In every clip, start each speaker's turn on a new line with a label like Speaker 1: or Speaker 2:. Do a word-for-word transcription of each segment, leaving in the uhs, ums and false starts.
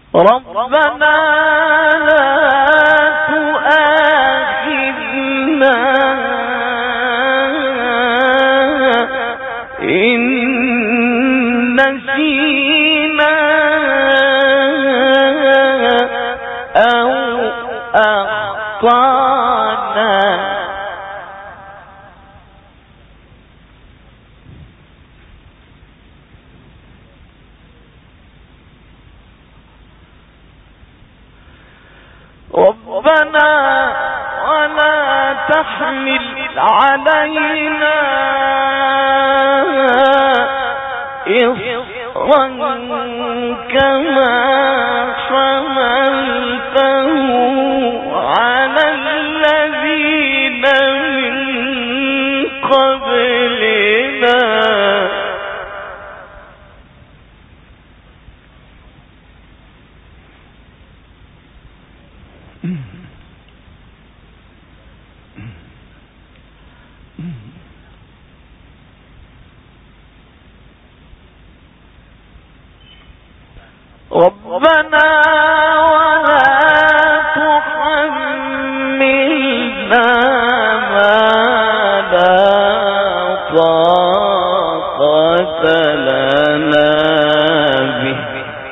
Speaker 1: ربنا لا تؤاخذنا إن نسينا أو أخطأنا. ربنا ولا تحمل علينا إصرا كما حملته على الذين من قبلنا. ربنا ولا تحملنا ما لا طاقة لنا به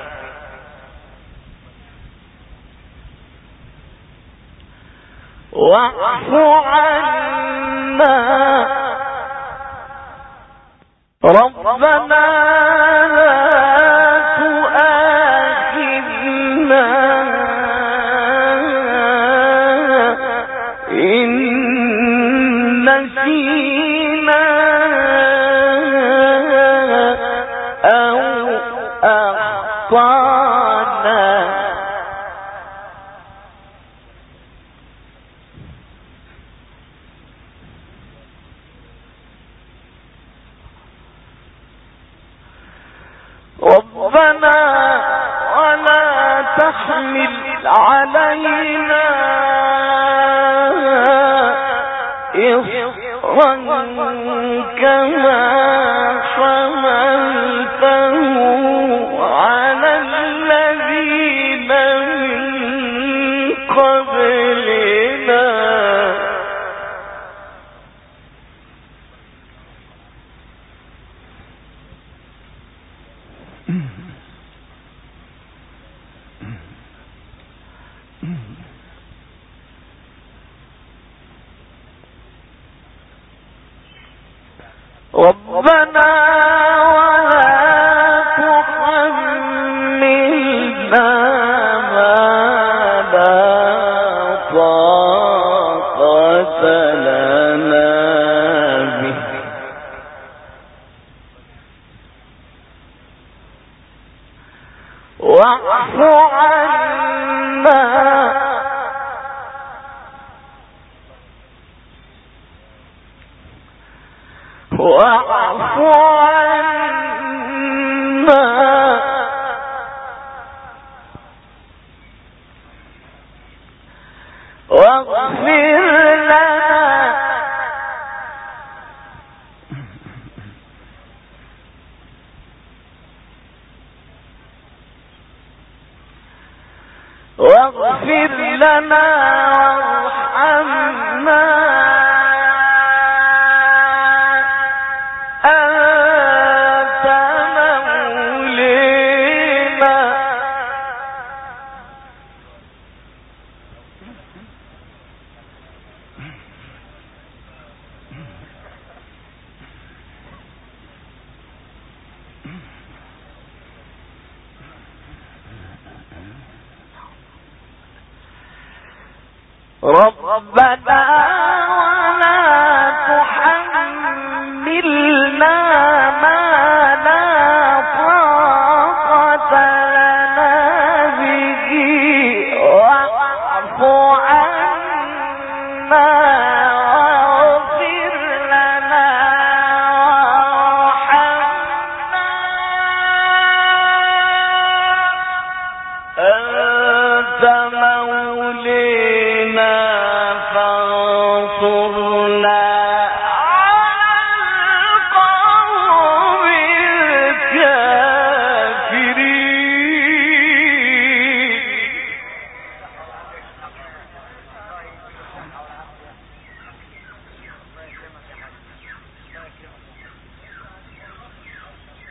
Speaker 1: واعف عنا. ربنا ربنا ولا تحمل علينا إصرا كما حملته على الذين من قبلنا. ربنا ولا تحملنا ما لا طاقة لنا به واعف عنا. واعف عنا واغفر لنا واغفر لنا وارحمنا ربنا ولا تحملنا ما لا طاقة لنا به واعف عنا واغفر لنا وارحمنا أنت مولينا